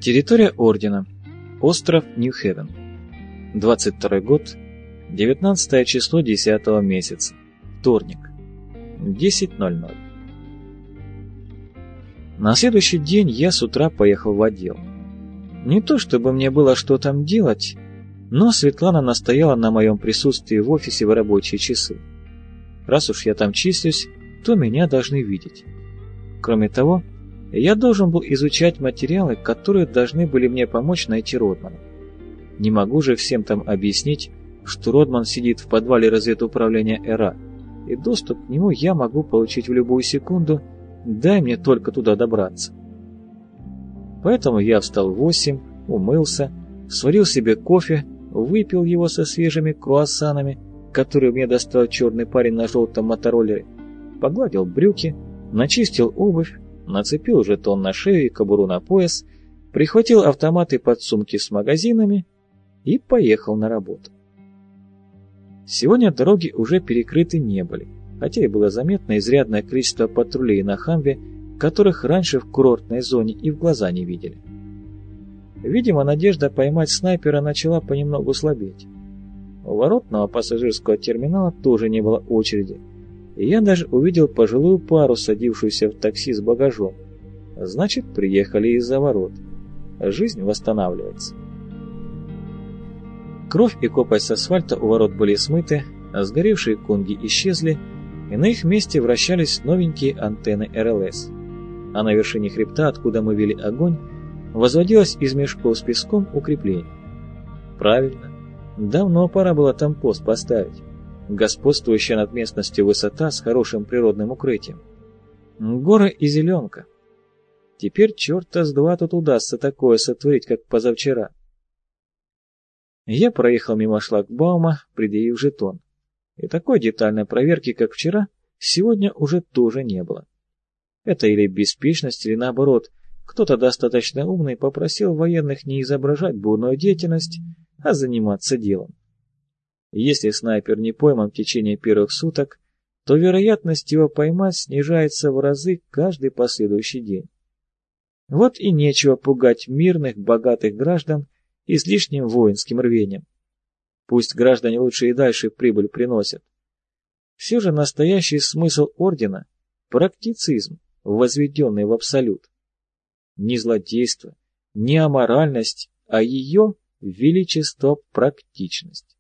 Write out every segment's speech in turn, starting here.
Территория Ордена. Остров Нью-Хевен. 22 год. 19 число 10 месяца. Вторник. 10:00. На следующий день я с утра поехал в отдел. Не то чтобы мне было что там делать, но Светлана настояла на моем присутствии в офисе в рабочие часы. Раз уж я там числюсь, то меня должны видеть. Кроме того, я должен был изучать материалы, которые должны были мне помочь найти Родмана. Не могу же всем там объяснить, что Родман сидит в подвале разведуправления ЭРА, и доступ к нему я могу получить в любую секунду, дай мне только туда добраться. Поэтому я встал в 8, умылся, сварил себе кофе, выпил его со свежими круассанами, которые мне достал черный парень на желтом мотороллере, погладил брюки, начистил обувь, нацепил жетон на шею и кобуру на пояс, прихватил автоматы под сумки с магазинами и поехал на работу. Сегодня дороги уже перекрыты не были, хотя и было заметно изрядное количество патрулей на Хамве, которых раньше в курортной зоне и в глаза не видели. Видимо, надежда поймать снайпера начала понемногу слабеть. У воротного пассажирского терминала тоже не было очереди, и я даже увидел пожилую пару, садившуюся в такси с багажом. Значит, приехали из-за ворот. Жизнь восстанавливается. Кровь и копоть с асфальта у ворот были смыты, а сгоревшие конги исчезли, и на их месте вращались новенькие антенны РЛС. А на вершине хребта, откуда мы вели огонь, возводилось из мешков с песком укрепление. Правильно, давно пора было там пост поставить. Господствующая над местностью высота с хорошим природным укрытием. Горы и зеленка. Теперь черта с два тут удастся такое сотворить, как позавчера. Я проехал мимо шлагбаума, предъявив жетон. И такой детальной проверки, как вчера, сегодня уже тоже не было. Это или беспечность, или наоборот, кто-то достаточно умный попросил военных не изображать бурную деятельность, а заниматься делом. Если снайпер не пойман в течение первых суток, то вероятность его поймать снижается в разы каждый последующий день. Вот и нечего пугать мирных, богатых граждан излишним воинским рвением. Пусть граждане лучше и дальше прибыль приносят. Все же настоящий смысл ордена – практицизм, возведенный в абсолют. Не злодейство, не аморальность, а ее величество практичность.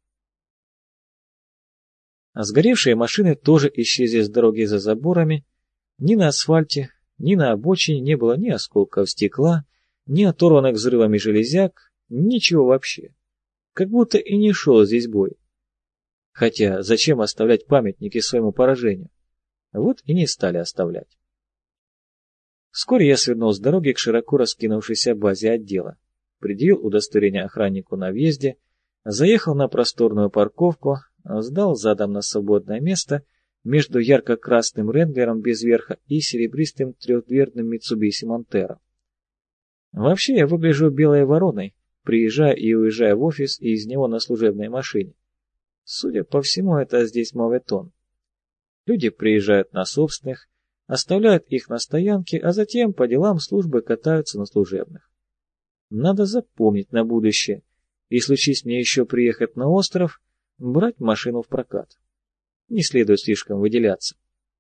А сгоревшие машины тоже исчезли с дороги за заборами. Ни на асфальте, ни на обочине не было ни осколков стекла, ни оторванных взрывами железяк, ничего вообще. Как будто и не шел здесь бой. Хотя зачем оставлять памятники своему поражению? Вот и не стали оставлять. Вскоре я свернул с дороги к широко раскинувшейся базе отдела, предъявил удостоверение охраннику на въезде, заехал на просторную парковку, сдал задом на свободное место между ярко-красным Ренглером без верха и серебристым трехдверным Mitsubishi Montero. Вообще я выгляжу белой вороной, приезжая и уезжая в офис и из него на служебной машине. Судя по всему, это здесь моветон. Люди приезжают на собственных, оставляют их на стоянке, а затем по делам службы катаются на служебных. Надо запомнить на будущее, и случись мне еще приехать на остров, брать машину в прокат. Не следует слишком выделяться.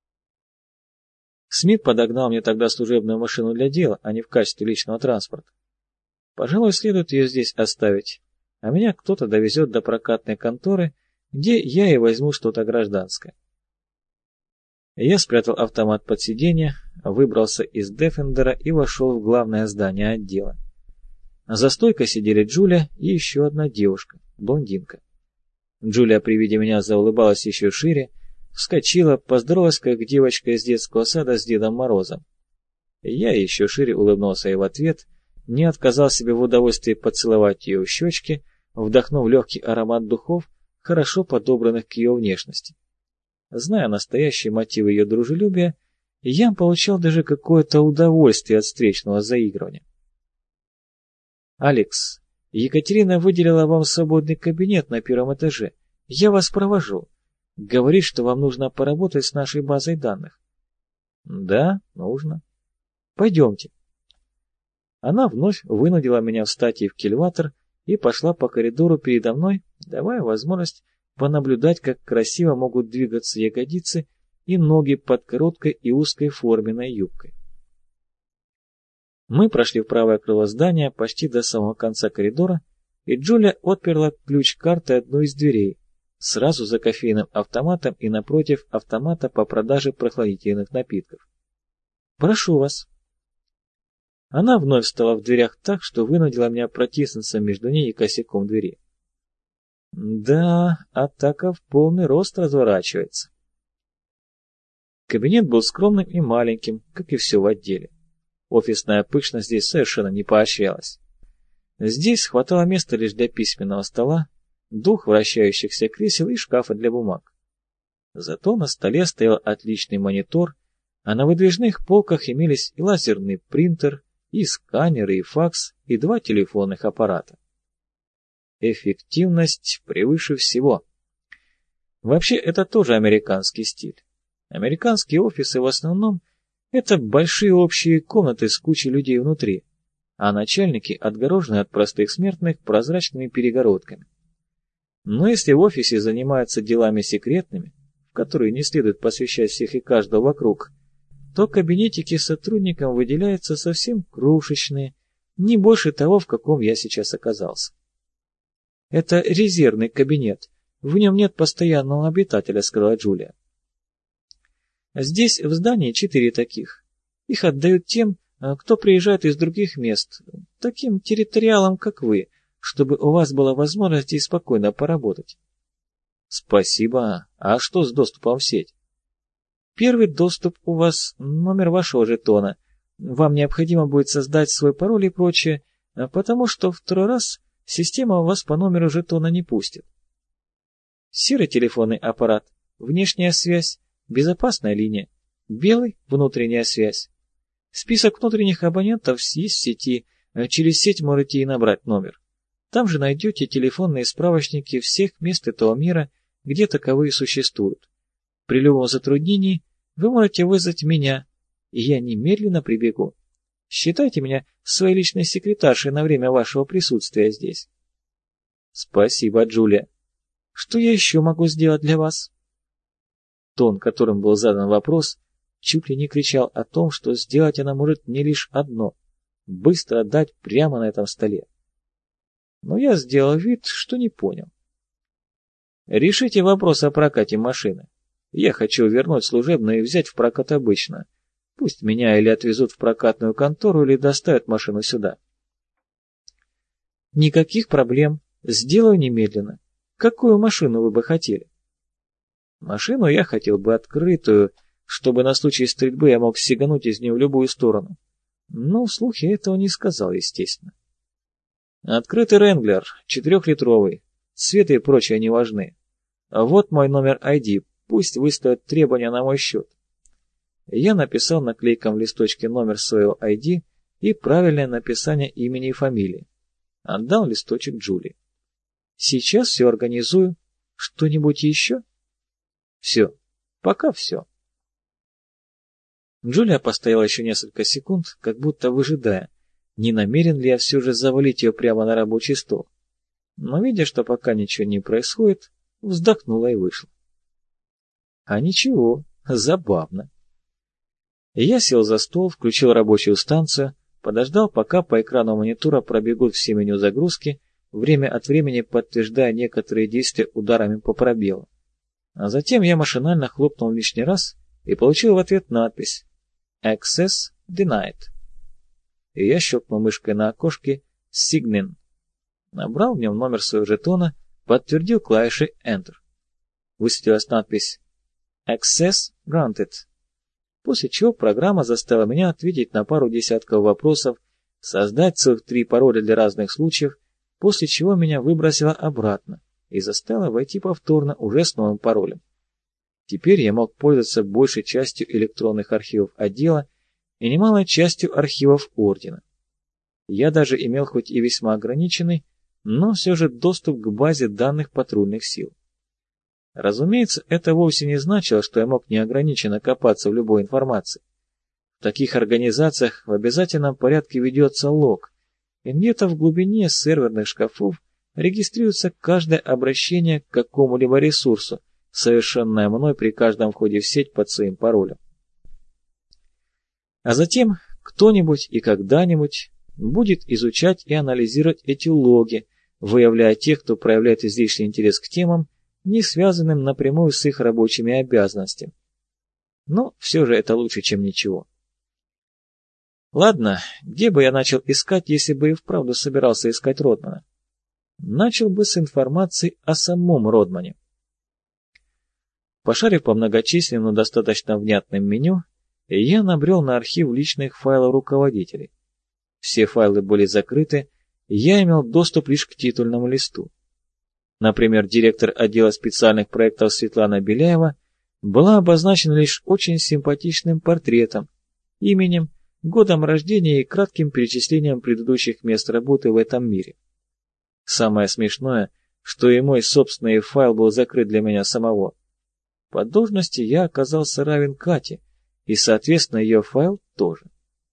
Смит подогнал мне тогда служебную машину для дела, а не в качестве личного транспорта. Пожалуй, следует ее здесь оставить, а меня кто-то довезет до прокатной конторы, где я и возьму что-то гражданское. Я спрятал автомат под сиденье, выбрался из Дефендера и вошел в главное здание отдела. За стойкой сидели Джулия и еще одна девушка, блондинка. Джулия при виде меня заулыбалась еще шире, вскочила, поздоровалась как девочка из детского сада с Дедом Морозом. Я еще шире улыбнулся ей в ответ, не отказал себе в удовольствии поцеловать ее в щечки, вдохнув легкий аромат духов, хорошо подобранных к ее внешности. Зная настоящие мотивы ее дружелюбия, я получал даже какое-то удовольствие от встречного заигрывания. «Алекс, Екатерина выделила вам свободный кабинет на первом этаже. Я вас провожу. Говорит, что вам нужно поработать с нашей базой данных». «Да, нужно. Пойдемте». Она вновь вынудила меня встать в кильватор и пошла по коридору передо мной, давая возможность понаблюдать, как красиво могут двигаться ягодицы и ноги под короткой и узкой форменной юбкой. Мы прошли в правое крыло здания почти до самого конца коридора, и Джулия отперла ключ-картой одну из дверей, сразу за кофейным автоматом и напротив автомата по продаже прохладительных напитков. «Прошу вас». Она вновь встала в дверях так, что вынудила меня протиснуться между ней и косяком двери. Да, атака в полный рост разворачивается. Кабинет был скромным и маленьким, как и все в отделе. Офисная пышность здесь совершенно не поощрялась. Здесь хватало места лишь для письменного стола, 2 вращающихся кресел и шкафа для бумаг. Зато на столе стоял отличный монитор, а на выдвижных полках имелись и лазерный принтер, и сканеры, и факс, и 2 телефонных аппарата. Эффективность превыше всего. Вообще, это тоже американский стиль. Американские офисы в основном это большие общие комнаты с кучей людей внутри, а начальники отгорожены от простых смертных прозрачными перегородками. Но если в офисе занимаются делами секретными, в которые не следует посвящать всех и каждого вокруг, то кабинетики сотрудникам выделяются совсем крошечные, не больше того, в каком я сейчас оказался. Это резервный кабинет, в нем нет постоянного обитателя, сказала Джулия. Здесь в здании 4 таких. Их отдают тем, кто приезжает из других мест, таким территориалам, как вы, чтобы у вас была возможность и спокойно поработать. Спасибо. А что с доступом в сеть? Первый доступ у вас номер вашего жетона. Вам необходимо будет создать свой пароль и прочее, потому что второй раз система вас по номеру жетона не пустит. Серый телефонный аппарат, внешняя связь, безопасная линия, белый – внутренняя связь. Список внутренних абонентов есть в сети, через сеть можете и набрать номер. Там же найдете телефонные справочники всех мест этого мира, где таковые существуют. При любом затруднении вы можете вызвать меня, и я немедленно прибегу. Считайте меня своей личной секретаршей на время вашего присутствия здесь. Спасибо, Джулия. Что я еще могу сделать для вас? Тон, которым был задан вопрос, чуть ли не кричал о том, что сделать она может не лишь одно — быстро отдать прямо на этом столе. Но я сделал вид, что не понял. Решите вопрос о прокате машины. Я хочу вернуть служебную и взять в прокат обычно. Пусть меня или отвезут в прокатную контору, или доставят машину сюда. Никаких проблем. Сделаю немедленно. Какую машину вы бы хотели? Машину я хотел бы открытую, чтобы на случай стрельбы я мог сигануть из нее в любую сторону. Но вслух я этого не сказал, естественно. Открытый Ренглер, 4-литровый. Цвет и прочее не важны. Вот мой номер ID, пусть выставят требования на мой счет. Я написал на клейком листочке номер своего ID и правильное написание имени и фамилии. Отдал листочек Джулии. Сейчас все организую. Что-нибудь еще? Все. Пока все. Джулия постояла еще несколько секунд, как будто выжидая, не намерен ли я все же завалить ее прямо на рабочий стол. Но, видя, что пока ничего не происходит, вздохнула и вышла. А ничего, забавно. Я сел за стол, включил рабочую станцию, подождал, пока по экрану монитора пробегут все меню загрузки, время от времени подтверждая некоторые действия ударами по пробелу. А затем я машинально хлопнул лишний раз и получил в ответ надпись «Access denied». И я щелкнул мышкой на окошке «Sign in». Набрал в нем номер своего жетона, подтвердил клавишей Enter. Высветилась надпись «Access granted», после чего программа заставила меня ответить на пару десятков вопросов, создать целых 3 пароля для разных случаев, после чего меня выбросило обратно и заставила войти повторно уже с новым паролем. Теперь я мог пользоваться большей частью электронных архивов отдела и немалой частью архивов Ордена. Я даже имел хоть и весьма ограниченный, но все же доступ к базе данных патрульных сил. Разумеется, это вовсе не значило, что я мог неограниченно копаться в любой информации. В таких организациях в обязательном порядке ведется лог, и где-то в глубине серверных шкафов регистрируется каждое обращение к какому-либо ресурсу, совершенное мной при каждом входе в сеть под своим паролем. А затем кто-нибудь и когда-нибудь будет изучать и анализировать эти логи, выявляя тех, кто проявляет излишний интерес к темам, не связанным напрямую с их рабочими обязанностями. Но все же это лучше, чем ничего. Ладно, где бы я начал искать, если бы и вправду собирался искать Родмана? Начал бы с информации о самом Родмане. Пошарив по многочисленным, но достаточно внятным меню, я набрел на архив личных файлов руководителей. Все файлы были закрыты, я имел доступ лишь к титульному листу. Например, директор отдела специальных проектов Светлана Беляева была обозначена лишь очень симпатичным портретом, именем, годом рождения и кратким перечислением предыдущих мест работы в этом мире. Самое смешное, что и мой собственный файл был закрыт для меня самого. По должности я оказался равен Кате, и, соответственно, ее файл тоже.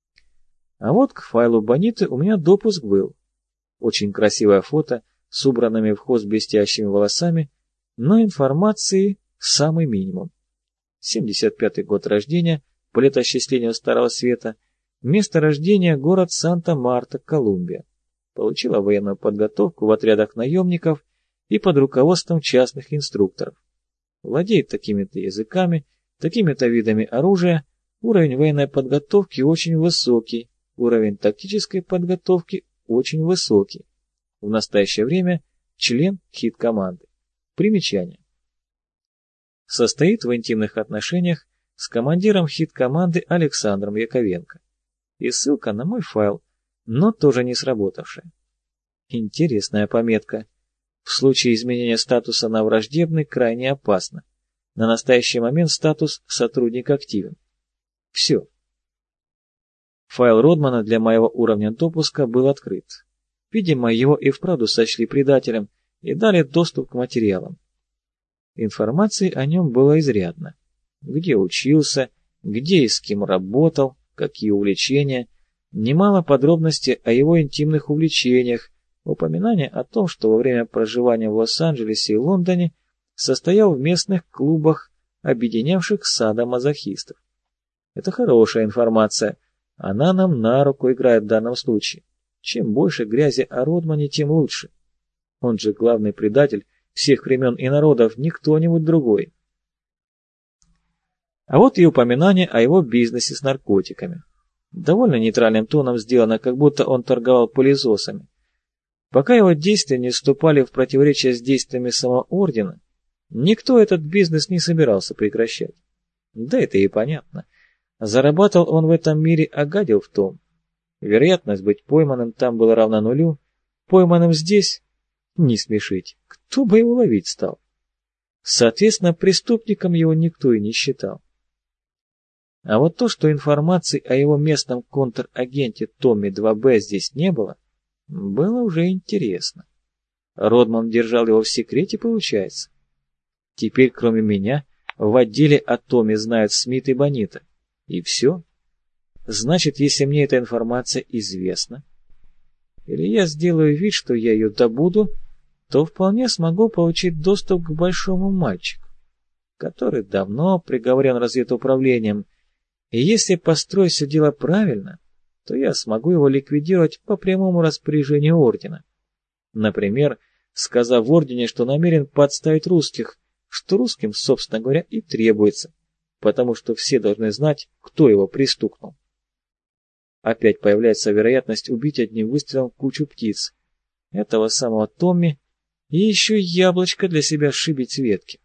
А вот к файлу Бониты у меня допуск был. Очень красивое фото с убранными в хвост блестящими волосами, но информации самый минимум. 75-й год рождения, по летоисчислению Старого Света, место рождения город Санта-Марта, Колумбия. Получила военную подготовку в отрядах наемников и под руководством частных инструкторов. Владеет такими-то языками, такими-то видами оружия, уровень военной подготовки очень высокий, уровень тактической подготовки очень высокий. В настоящее время член хит-команды. Примечание. Состоит в интимных отношениях с командиром хит-команды Александром Яковенко. И ссылка на мой файл, но тоже не сработавшая. Интересная пометка. В случае изменения статуса на враждебный крайне опасно. На настоящий момент статус «сотрудник активен». Все. Файл Родмана для моего уровня допуска был открыт. Видимо, его и вправду сочли предателем и дали доступ к материалам. Информации о нем было изрядно. Где учился, где и с кем работал, какие увлечения, немало подробностей о его интимных увлечениях, упоминание о том, что во время проживания в Лос-Анджелесе и Лондоне состоял в местных клубах, объединявших садомазохистов. Это хорошая информация, она нам на руку играет в данном случае. Чем больше грязи о Родмане, тем лучше. Он же главный предатель всех времен и народов, не кто-нибудь другой. А вот и упоминание о его бизнесе с наркотиками. Довольно нейтральным тоном сделано, как будто он торговал пылесосами. Пока его действия не вступали в противоречие с действиями самого ордена, никто этот бизнес не собирался прекращать. Да это и понятно. Зарабатывал он в этом мире, а гадил в том. Вероятность быть пойманным там была равна нулю, пойманным здесь — не смешить, кто бы его ловить стал. Соответственно, преступником его никто и не считал. А вот то, что информации о его местном контрагенте Томми 2Б здесь не было, было уже интересно. Родман держал его в секрете, получается. Теперь, кроме меня, в отделе о Томми знают Смит и Бонита. И все. Значит, если мне эта информация известна, или я сделаю вид, что я ее добуду, то вполне смогу получить доступ к большому мальчику, который давно приговорен разведуправлением, и если построить все дело правильно, то я смогу его ликвидировать по прямому распоряжению ордена. Например, сказав в ордене, что намерен подставить русских, что русским, собственно говоря, и требуется, потому что все должны знать, кто его пристукнул. Опять появляется вероятность убить одним выстрелом кучу птиц, этого самого Томми, и еще яблочко для себя сшибить с ветки.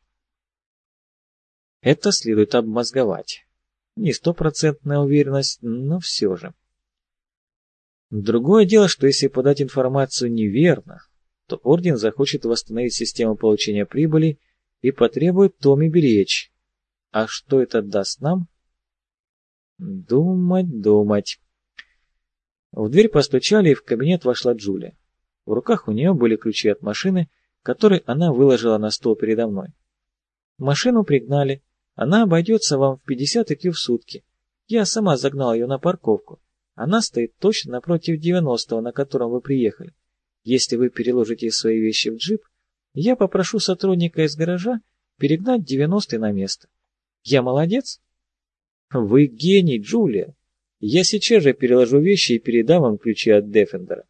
Это следует обмозговать. Не стопроцентная уверенность, но все же. Другое дело, что если подать информацию неверно, то орден захочет восстановить систему получения прибыли и потребует Томми беречь. А что это даст нам? Думать. В дверь постучали, и в кабинет вошла Джулия. В руках у нее были ключи от машины, которые она выложила на стол передо мной. Машину пригнали. Она обойдется вам в 50 IQ в сутки. Я сама загнала ее на парковку. Она стоит точно напротив 90-го, на котором вы приехали. Если вы переложите свои вещи в джип, я попрошу сотрудника из гаража перегнать 90-й на место. Я молодец? Вы гений, Джулия. Я сейчас же переложу вещи и передам вам ключи от Дефендера.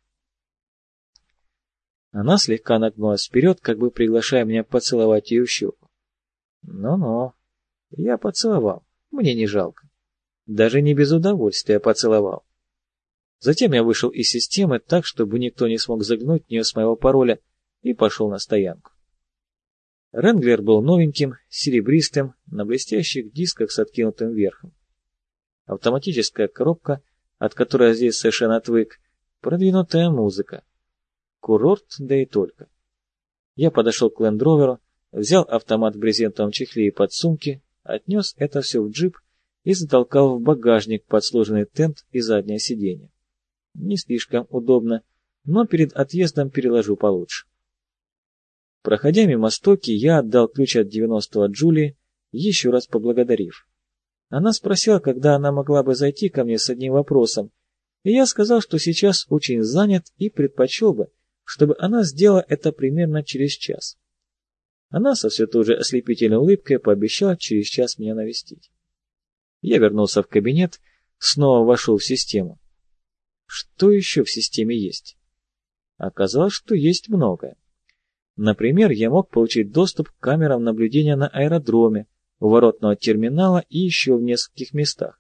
Она слегка нагнулась вперед, как бы приглашая меня поцеловать ее в щеку. Ну-ну, я поцеловал, мне не жалко. Даже не без удовольствия поцеловал. Затем я вышел из системы так, чтобы никто не смог заглянуть в нее с моего пароля, и пошел на стоянку. Ренглер был новеньким, серебристым, на блестящих дисках с откинутым верхом. Автоматическая коробка, от которой я здесь совершенно отвык, продвинутая музыка. Курорт, да и только. Я подошел к Лендроверу, взял автомат в брезентовом чехле и подсумки, отнес это все в джип и затолкал в багажник под сложенный тент и заднее сиденье. Не слишком удобно, но перед отъездом переложу получше. Проходя мимо стойки, я отдал ключ от 90-го Джулии, еще раз поблагодарив. Она спросила, когда она могла бы зайти ко мне с одним вопросом, и я сказал, что сейчас очень занят и предпочел бы, чтобы она сделала это примерно через час. Она со все той же ослепительной улыбкой пообещала через час меня навестить. Я вернулся в кабинет, снова вошел в систему. Что еще в системе есть? Оказалось, что есть многое. Например, я мог получить доступ к камерам наблюдения на аэродроме, у воротного терминала и еще в нескольких местах.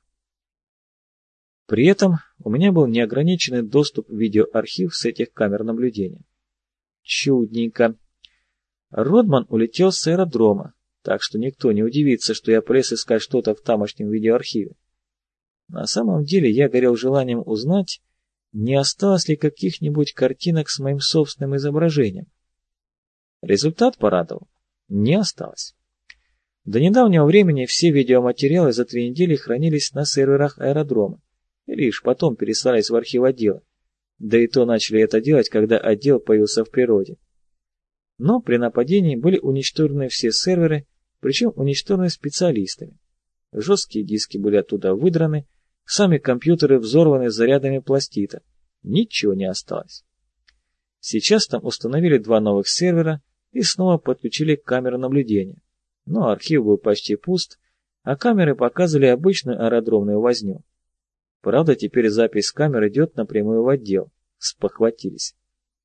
При этом у меня был неограниченный доступ в видеоархив с этих камер наблюдения. Чудненько. Родман улетел с аэродрома, так что никто не удивится, что я полез искать что-то в тамошнем видеоархиве. На самом деле я горел желанием узнать, не осталось ли каких-нибудь картинок с моим собственным изображением. Результат порадовал. Не осталось. До недавнего времени все видеоматериалы за 3 недели хранились на серверах аэродрома, и лишь потом переслались в архив отдела. Да и то начали это делать, когда отдел появился в природе. Но при нападении были уничтожены все серверы, причем уничтожены специалистами. Жесткие диски были оттуда выдраны, сами компьютеры взорваны зарядами пластита. Ничего не осталось. Сейчас там установили 2 новых сервера и снова подключили камеры наблюдения. Но архив был почти пуст, а камеры показывали обычную аэродромную возню. Правда, теперь запись с камер идет напрямую в отдел. Спохватились.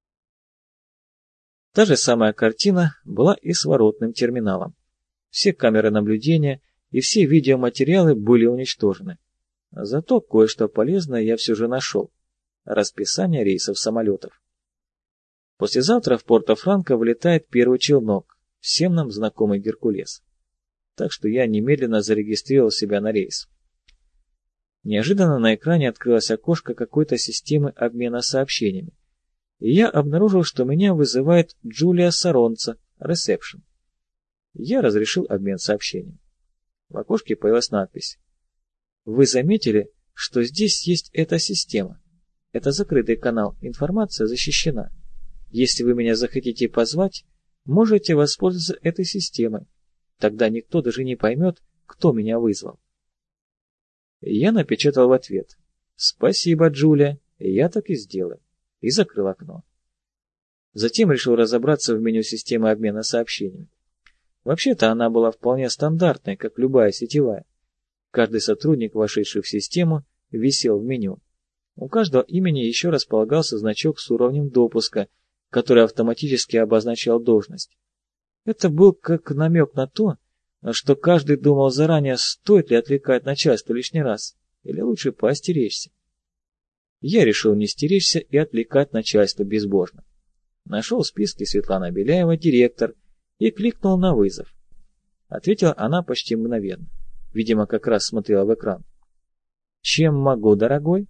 Та же самая картина была и с воротным терминалом. Все камеры наблюдения и все видеоматериалы были уничтожены. Зато кое-что полезное я все же нашел. Расписание рейсов самолетов. Послезавтра в Порто-Франко вылетает первый челнок, всем нам знакомый Геркулес. Так что я немедленно зарегистрировал себя на рейс. Неожиданно на экране открылось окошко какой-то системы обмена сообщениями, и я обнаружил, что меня вызывает Джулия Саронца, ресепшн. Я разрешил обмен сообщениями. В окошке появилась надпись. Вы заметили, что здесь есть эта система? Это закрытый канал, информация защищена. Если вы меня захотите позвать, можете воспользоваться этой системой. Тогда никто даже не поймет, кто меня вызвал. Я напечатал в ответ. Спасибо, Джулия, я так и сделаю. И закрыл окно. Затем решил разобраться в меню системы обмена сообщениями. Вообще-то она была вполне стандартной, как любая сетевая. Каждый сотрудник, вошедший в систему, висел в меню. У каждого имени еще располагался значок с уровнем допуска, который автоматически обозначал должность. Это был как намек на то, что каждый думал заранее, стоит ли отвлекать начальство лишний раз, или лучше поостеречься. Я решил не стеречься и отвлекать начальство безбожно. Нашел в списке Светлана Беляева, директор, и кликнул на вызов. Ответила она почти мгновенно. Видимо, как раз смотрела в экран. «Чем могу, дорогой?»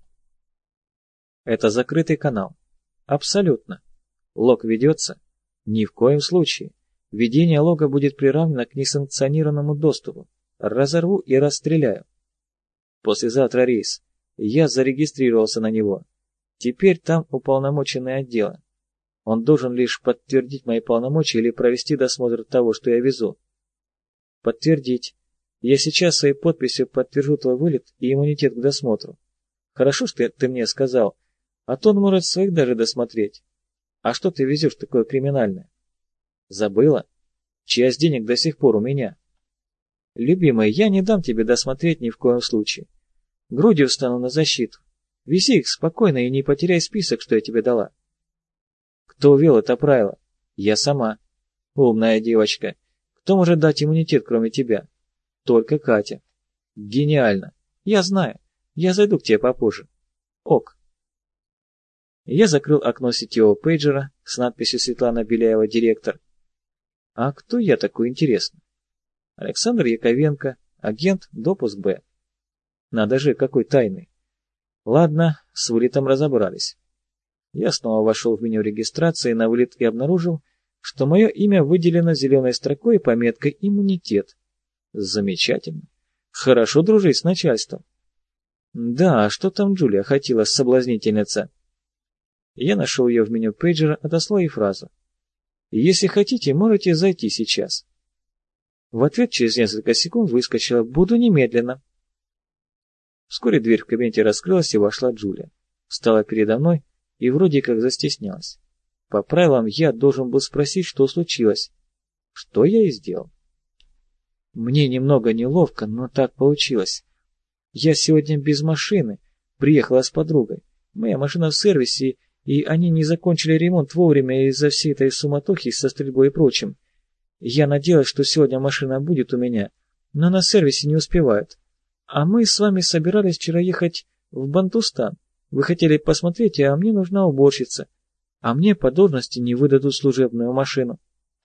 «Это закрытый канал». «Абсолютно. Лог ведется?» «Ни в коем случае. Ведение лога будет приравнено к несанкционированному доступу. Разорву и расстреляю». «Послезавтра рейс. Я зарегистрировался на него. Теперь там уполномоченный отдела. Он должен лишь подтвердить мои полномочия или провести досмотр того, что я везу». «Подтвердить. Я сейчас своей подписью подтвержу твой вылет и иммунитет к досмотру. Хорошо, что ты мне сказал, а то он может своих даже досмотреть. А что ты везешь такое криминальное? Забыла? Часть денег до сих пор у меня. Любимая, я не дам тебе досмотреть ни в коем случае. Грудью встану на защиту. Вези их спокойно и не потеряй список, что я тебе дала. Кто ввел это правило? Я сама. Умная девочка. Кто может дать иммунитет, кроме тебя? Только Катя. Гениально. Я знаю. Я зайду к тебе попозже. Ок. Я закрыл окно сетевого пейджера с надписью «Светлана Беляева, директор». А кто я такой, интересно? Александр Яковенко, агент, допуск Б. Надо же, какой тайный. Ладно, с вылетом разобрались. Я снова вошел в меню регистрации на вылет и обнаружил, что мое имя выделено зеленой строкой и пометкой «Иммунитет». Замечательно. Хорошо дружить с начальством. Да, а что там Джулия хотела, соблазнительница? Я нашел ее в меню пейджера, отослал ей фразу. Если хотите, можете зайти сейчас. В ответ через несколько секунд выскочила «Буду немедленно». Вскоре дверь в кабинете раскрылась, и вошла Джулия. Встала передо мной и вроде как застеснялась. По правилам я должен был спросить, что случилось. Что я и сделал. Мне немного неловко, но так получилось. Я сегодня без машины, приехала с подругой. Моя машина в сервисе, и они не закончили ремонт вовремя из-за всей этой суматохи со стрельбой и прочим. Я надеялась, что сегодня машина будет у меня, но на сервисе не успевают. А мы с вами собирались вчера ехать в Бантустан. Вы хотели посмотреть, а мне нужна уборщица. А мне по должности не выдадут служебную машину.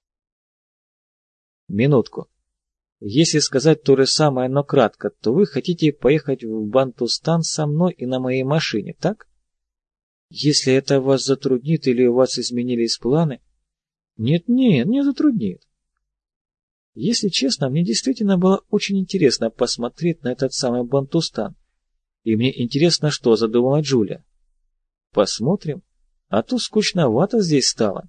Минутку. Если сказать то же самое, но кратко, то вы хотите поехать в Бантустан со мной и на моей машине, так? Если это вас затруднит или у вас изменились планы... Нет-нет, не затруднит. Если честно, мне действительно было очень интересно посмотреть на этот самый Бантустан. И мне интересно, что задумала Джулия. Посмотрим, а то скучновато здесь стало.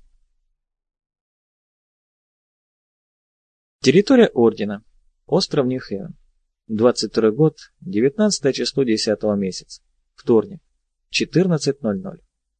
Территория Ордена. Остров Нью-Хевен. 22 год, 19 число 10 месяца. Вторник. 14:00.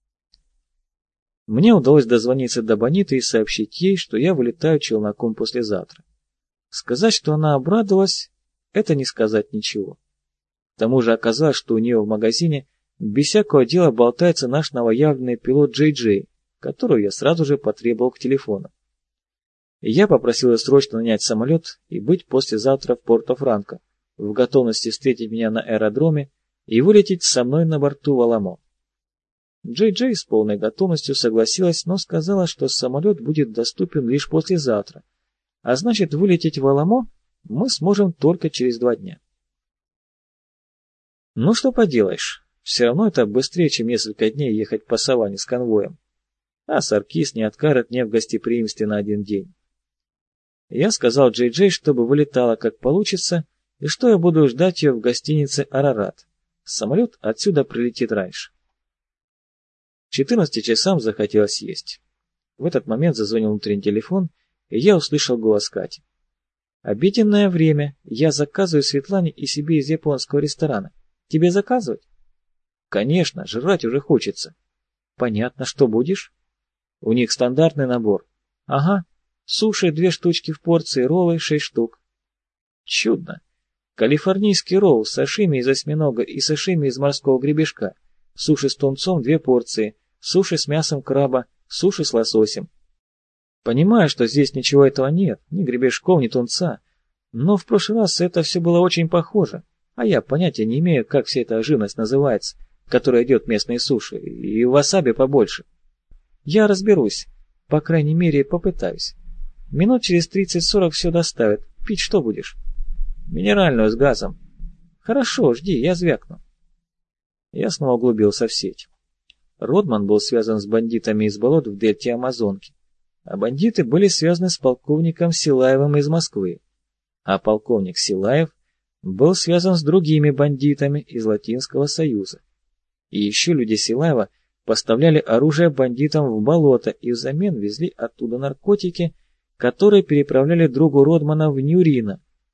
Мне удалось дозвониться до Бониты и сообщить ей, что я вылетаю челноком послезавтра. Сказать, что она обрадовалась, это не сказать ничего. К тому же оказалось, что у нее в магазине без всякого дела болтается наш новоявленный пилот Джей Джей, которую я сразу же потребовал к телефону. Я попросил ее срочно нанять самолет и быть послезавтра в Порто-Франко, в готовности встретить меня на аэродроме и вылететь со мной на борту в Аламо. Джей Джей с полной готовностью согласилась, но сказала, что самолет будет доступен лишь послезавтра, а значит, вылететь в Аламо мы сможем только через 2 дня. Ну что поделаешь, все равно это быстрее, чем несколько дней ехать по саванне с конвоем. А Саркис не откажет мне в гостеприимстве на 1 день. Я сказал Джей Джей, чтобы вылетала как получится, и что я буду ждать ее в гостинице «Арарат». Самолет отсюда прилетит раньше. К 14 часам захотелось есть. В этот момент зазвонил внутренний телефон, и я услышал голос Кати. «Обеденное время. Я заказываю Светлане и себе из японского ресторана. Тебе заказывать?» «Конечно, жрать уже хочется». «Понятно, что будешь?» «У них стандартный набор». «Ага. Суши 2 штучки в порции, роллы 6 штук». «Чудно. Калифорнийский ролл, сашими из осьминога и сашими из морского гребешка, суши с тунцом 2 порции, суши с мясом краба, суши с лососем». Понимаю, что здесь ничего этого нет, ни гребешков, ни тунца, но в прошлый раз это все было очень похоже, а я понятия не имею, как вся эта живность называется, которая идет в местные суши, и васаби побольше. Я разберусь, по крайней мере попытаюсь. Минут через 30-40 все доставят. Пить что будешь? Минеральную с газом. Хорошо, жди, я звякну. Я снова углубился в сеть. Родман был связан с бандитами из болот в дельте Амазонки, а бандиты были связаны с полковником Силаевым из Москвы, а полковник Силаев был связан с другими бандитами из Латинского Союза. И еще люди Силаева поставляли оружие бандитам в болото и взамен везли оттуда наркотики, которые переправляли другу Родмана в Ньюрино,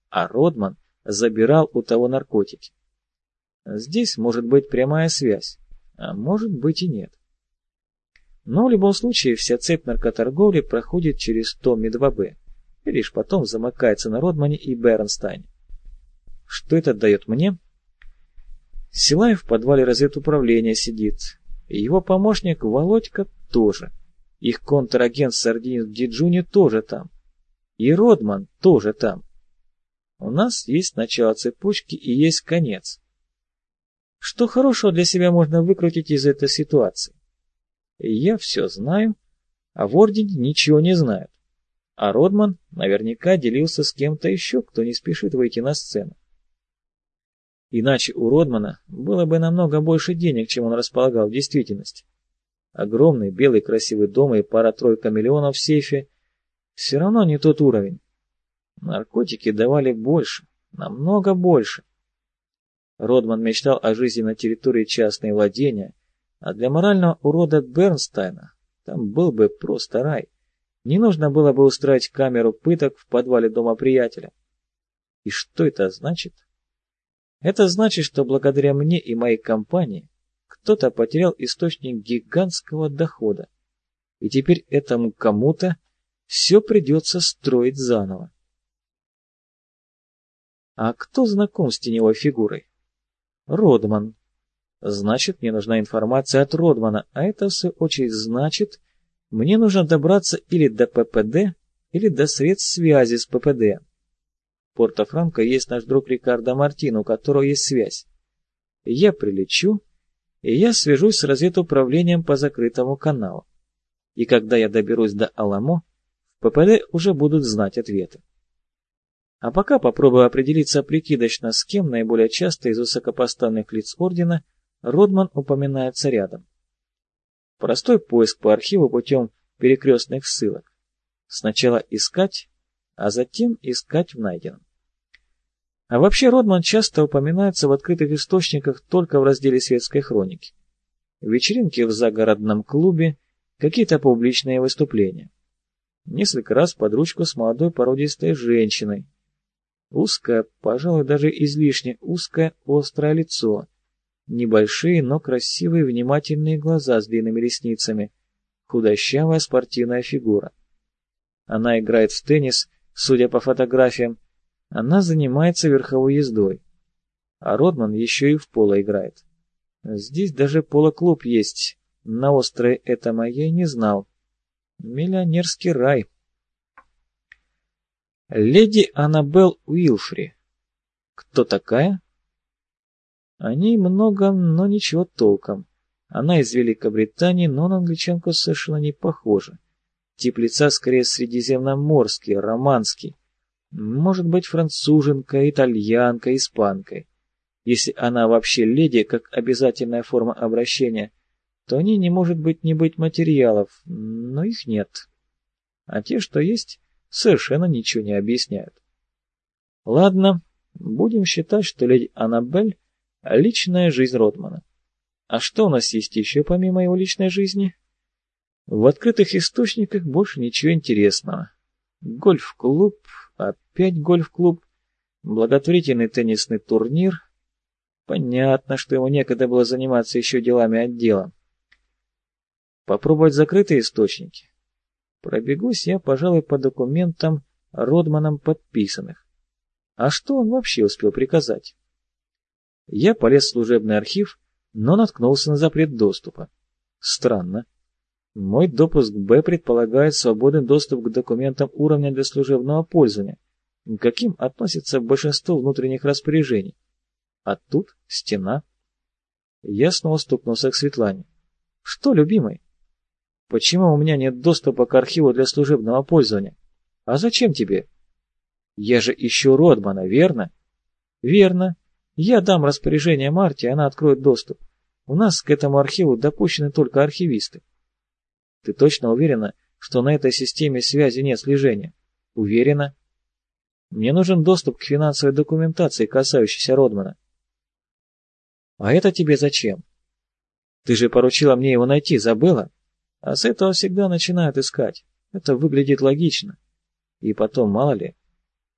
а Родман забирал у того наркотики. Здесь может быть прямая связь, а может быть и нет. Но в любом случае вся цепь наркоторговли проходит через Томми 2Б и лишь потом замыкается на Родмане и Бернстайне. Что это дает мне? Силаев в подвале разведуправления сидит, и его помощник Володька тоже. Их контрагент Сардинец в Диджуне тоже там. И Родман тоже там. У нас есть начало цепочки и есть конец. Что хорошего для себя можно выкрутить из этой ситуации? Я все знаю, а в Ордене ничего не знают. А Родман наверняка делился с кем-то еще, кто не спешит выйти на сцену. Иначе у Родмана было бы намного больше денег, чем он располагал в действительности. Огромный белый красивый дом и пара-тройка миллионов в сейфе все равно не тот уровень. Наркотики давали больше, намного больше. Родман мечтал о жизни на территории частной владения, а для морального урода Бернстайна там был бы просто рай. Не нужно было бы устраивать камеру пыток в подвале дома приятеля. И что это значит? Это значит, что благодаря мне и моей компании кто-то потерял источник гигантского дохода. И теперь этому кому-то все придется строить заново. А кто знаком с теневой фигурой? Родман. Значит, мне нужна информация от Родмана, а это, в свою очередь, значит, мне нужно добраться или до ППД, или до средств связи с ППД. В Порто-Франко есть наш друг Рикардо Мартино, у которого есть связь. Я прилечу, и я свяжусь с разведуправлением по закрытому каналу. И когда я доберусь до Аламо, в ППД уже будут знать ответы. А пока попробую определиться прикидочно, с кем наиболее часто из высокопоставленных лиц Ордена Родман упоминается рядом. Простой поиск по архиву путем перекрестных ссылок. Сначала искать, а затем искать в найденном. А вообще Родман часто упоминается в открытых источниках только в разделе светской хроники. Вечеринки в загородном клубе, какие-то публичные выступления. Несколько раз под ручку с молодой породистой женщиной. Узкое, пожалуй, даже излишне узкое, острое лицо. Небольшие, но красивые, внимательные глаза с длинными ресницами. Худощавая спортивная фигура. Она играет в теннис, судя по фотографиям. Она занимается верховой ездой. А Родман еще и в поло играет. Здесь даже поло-клуб есть. На острове этом я и не знал. Миллионерский рай. Леди Аннабелл Уилфри. Кто такая? О ней много, но ничего толком. Она из Великобритании, но на англичанку совершенно не похожа. Тип лица скорее средиземноморский, романский. Может быть, француженка, итальянка, испанка. Если она вообще леди, как обязательная форма обращения, то о ней не может быть не быть материалов, но их нет. А те, что есть, совершенно ничего не объясняют. Ладно, будем считать, что леди Аннабель — личная жизнь Родмана. А что у нас есть еще помимо его личной жизни? В открытых источниках больше ничего интересного. Гольф-клуб, опять гольф-клуб, благотворительный теннисный турнир. Понятно, что ему некогда было заниматься еще делами отдела. Попробовать закрытые источники. Пробегусь я, пожалуй, по документам Родманом подписанных. А что он вообще успел приказать? Я полез в служебный архив, но наткнулся на запрет доступа. Странно. Мой допуск Б предполагает свободный доступ к документам уровня для служебного пользования, к каким относится большинство внутренних распоряжений. А тут стена. Я снова стукнулся к Светлане. Что, любимый? Почему у меня нет доступа к архиву для служебного пользования? А зачем тебе? Я же ищу Родмана, верно? Верно. Я дам распоряжение Марте, и она откроет доступ. У нас к этому архиву допущены только архивисты. Ты точно уверена, что на этой системе связи нет слежения? Уверена. Мне нужен доступ к финансовой документации, касающейся Родмана. А это тебе зачем? Ты же поручила мне его найти, забыла? А с этого всегда начинают искать. Это выглядит логично. И потом, мало ли.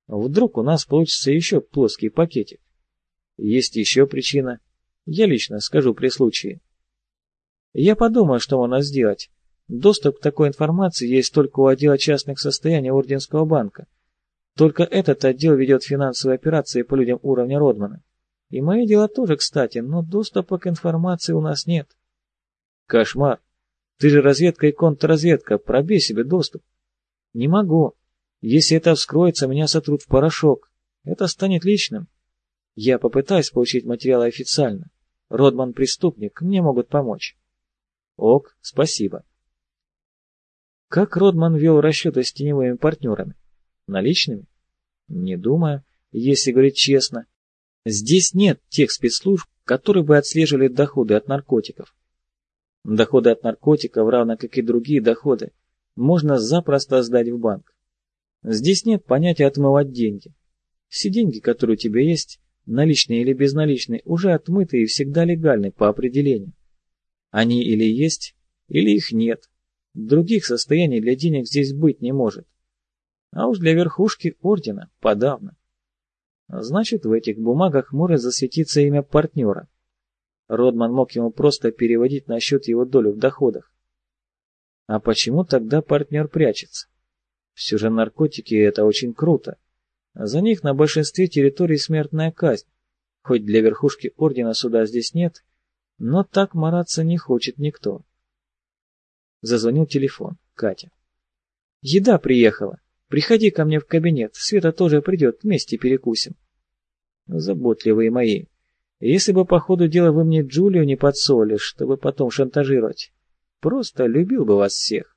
Вдруг у нас получится еще плоский пакетик. Есть еще причина. Я лично скажу при случае. Я подумаю, что можно сделать. Доступ к такой информации есть только у отдела частных состояний Орденского банка. Только этот отдел ведет финансовые операции по людям уровня Родмана. И мои дела тоже, кстати, но доступа к информации у нас нет. Кошмар. Ты же разведка и контрразведка, пробей себе доступ. Не могу. Если это вскроется, меня сотрут в порошок. Это станет личным. Я попытаюсь получить материалы официально. Родман преступник, мне могут помочь. Ок, спасибо. Как Родман вел расчеты с теневыми партнерами? Наличными? Не думаю, если говорить честно. Здесь нет тех спецслужб, которые бы отслеживали доходы от наркотиков. Доходы от наркотиков, равно как и другие доходы, можно запросто сдать в банк. Здесь нет понятия отмывать деньги. Все деньги, которые у тебя есть, наличные или безналичные, уже отмыты и всегда легальны по определению. Они или есть, или их нет. Других состояний для денег здесь быть не может. А уж для верхушки ордена подавно. Значит, в этих бумагах может засветиться имя партнера. Родман мог ему просто переводить на счет его долю в доходах. А почему тогда партнер прячется? Все же наркотики — это очень круто. За них на большинстве территорий смертная казнь. Хоть для верхушки ордена суда здесь нет, но так мараться не хочет никто. Зазвонил телефон. Катя. Еда приехала. Приходи ко мне в кабинет. Света тоже придет, вместе перекусим. Заботливые мои. Если бы по ходу дела вы мне Джулию не подсолили, чтобы потом шантажировать, просто любил бы вас всех.